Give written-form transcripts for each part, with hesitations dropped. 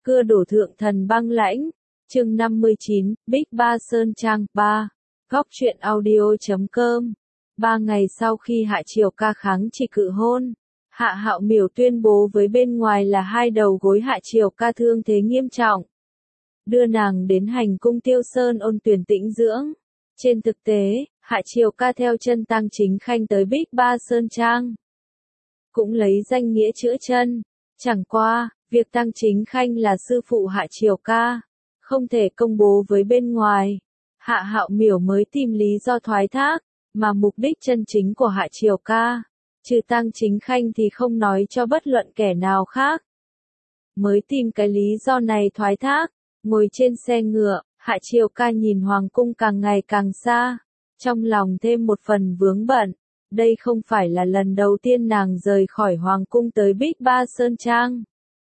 Cưa đổ thượng thần băng lãnh. Chương 59, Bích Ba Sơn Trang 3. Góc truyện audio.com. 3 ngày sau khi Hạ Triều Ca kháng chỉ cự hôn, Hạ Hạo Miểu tuyên bố với bên ngoài là hai đầu gối Hạ Triều Ca thương thế nghiêm trọng, đưa nàng đến hành cung Tiêu Sơn ôn tuyển tĩnh dưỡng. Trên thực tế, Hạ Triều Ca theo chân Tang Chính Khanh tới Bích Ba Sơn Trang, cũng lấy danh nghĩa chữa chân. Chẳng qua, việc Tang Chính Khanh là sư phụ Hạ Triều Ca, không thể công bố với bên ngoài. Hạ Hạo Miểu mới tìm lý do thoái thác, mà mục đích chân chính của Hạ Triều Ca, trừ Tang Chính Khanh thì không nói cho bất luận kẻ nào khác. Mới tìm cái lý do này thoái thác, ngồi trên xe ngựa, Hạ Triều Ca nhìn hoàng cung càng ngày càng xa, trong lòng thêm một phần vướng bận. Đây không phải là lần đầu tiên nàng rời khỏi hoàng cung tới Bích Ba Sơn Trang,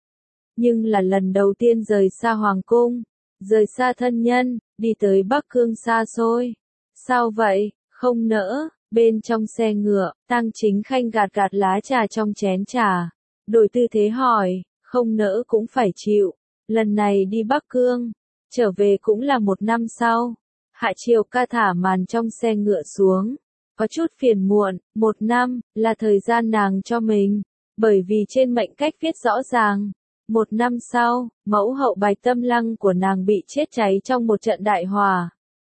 nhưng là lần đầu tiên rời xa hoàng cung, rời xa thân nhân, đi tới Bắc Cương xa xôi. Sao vậy, không nỡ? Bên trong xe ngựa, Tang Chính Khanh gạt gạt lá trà trong chén trà, đổi tư thế hỏi, không nỡ cũng phải chịu. Lần này đi Bắc Cương, trở về cũng là 1 năm sau. Hạ Triều Ca thả màn trong xe ngựa xuống, có chút phiền muộn. 1 năm là thời gian nàng cho mình, bởi vì trên mệnh cách viết rõ ràng, 1 năm sau, mẫu hậu Bạch Tâm Lăng của nàng bị chết cháy trong một trận đại hỏa.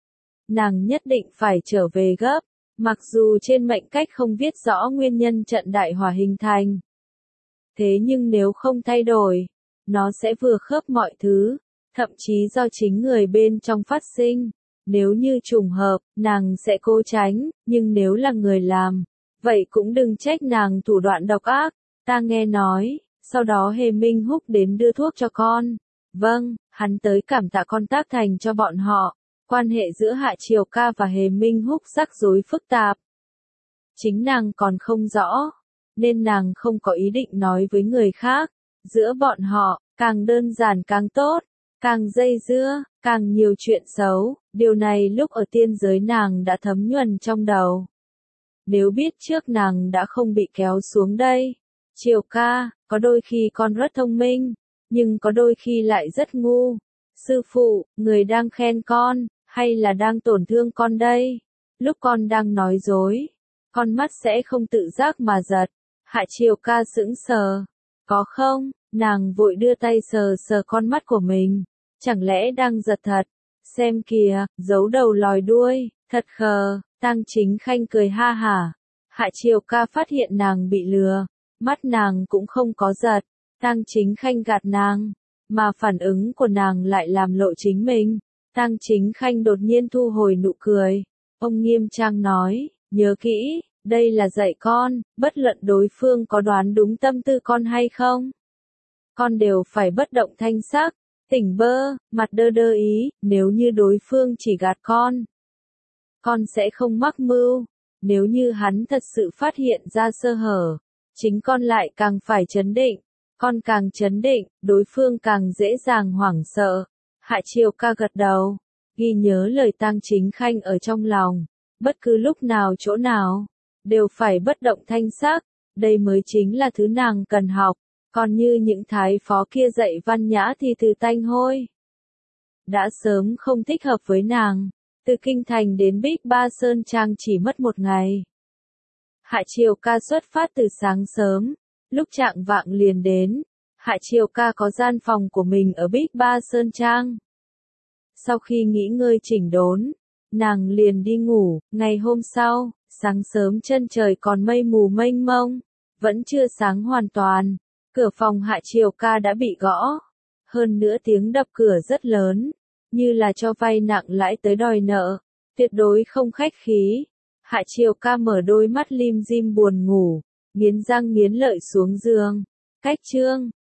Nàng nhất định phải trở về gấp, mặc dù trên mệnh cách không viết rõ nguyên nhân trận đại hỏa hình thành. Thế nhưng nếu không thay đổi, nó sẽ vừa khớp mọi thứ, thậm chí do chính người bên trong phát sinh. Nếu như trùng hợp, nàng sẽ cố tránh, nhưng nếu là người làm, vậy cũng đừng trách nàng thủ đoạn độc ác. Ta nghe nói, sau đó Hề Minh Húc đến đưa thuốc cho con. Vâng, hắn tới cảm tạ con tác thành cho bọn họ. Quan hệ giữa Hạ Triều Ca và Hề Minh Húc rắc rối phức tạp. Chính nàng còn không rõ, nên nàng không có ý định nói với người khác. Giữa bọn họ, càng đơn giản càng tốt, càng dây dưa, càng nhiều chuyện xấu. Điều này lúc ở tiên giới nàng đã thấm nhuần trong đầu. Nếu biết trước nàng đã không bị kéo xuống đây. Triều Ca, có đôi khi con rất thông minh, nhưng có đôi khi lại rất ngu. Sư phụ, người đang khen con, hay là đang tổn thương con đây? Lúc con đang nói dối, con mắt sẽ không tự giác mà giật. Hạ Triều Ca sững sờ. Có không? Nàng vội đưa tay sờ sờ con mắt của mình. Chẳng lẽ đang giật thật? Xem kìa, giấu đầu lòi đuôi, thật khờ. Tang Chính Khanh cười ha hả. Hạ Triều Ca phát hiện nàng bị lừa, mắt nàng cũng không có giật. Tang Chính Khanh gạt nàng, mà phản ứng của nàng lại làm lộ chính mình. Tang Chính Khanh đột nhiên thu hồi nụ cười. Ông nghiêm trang nói, nhớ kỹ, đây là dạy con, bất luận đối phương có đoán đúng tâm tư con hay không, con đều phải bất động thanh sắc, tỉnh bơ, mặt đơ đơ ý. Nếu như đối phương chỉ gạt con sẽ không mắc mưu. Nếu như hắn thật sự phát hiện ra sơ hở, chính con lại càng phải trấn định. Con càng trấn định, đối phương càng dễ dàng hoảng sợ. Hạ Triều Ca gật đầu, ghi nhớ lời Tang Chính Khanh ở trong lòng. Bất cứ lúc nào chỗ nào, đều phải bất động thanh sắc. Đây mới chính là thứ nàng cần học. Còn như những thái phó kia dạy văn nhã thì từ tanh hôi, đã sớm không thích hợp với nàng. Từ Kinh Thành đến Bích Ba Sơn Trang chỉ mất 1 ngày. Hạ Triều Ca xuất phát từ sáng sớm, lúc chạng vạng liền đến. Hạ Triều Ca có gian phòng của mình ở Bích Ba Sơn Trang. Sau khi nghỉ ngơi chỉnh đốn, nàng liền đi ngủ. Ngày hôm sau, sáng sớm chân trời còn mây mù mênh mông, vẫn chưa sáng hoàn toàn. Cửa phòng Hạ Triều Ca đã bị gõ. Hơn nữa tiếng đập cửa rất lớn, như là cho vay nặng lãi tới đòi nợ. Tuyệt đối không khách khí. Hạ Triều Ca mở đôi mắt lim dim buồn ngủ, nghiến răng nghiến lợi xuống giường. Cách chương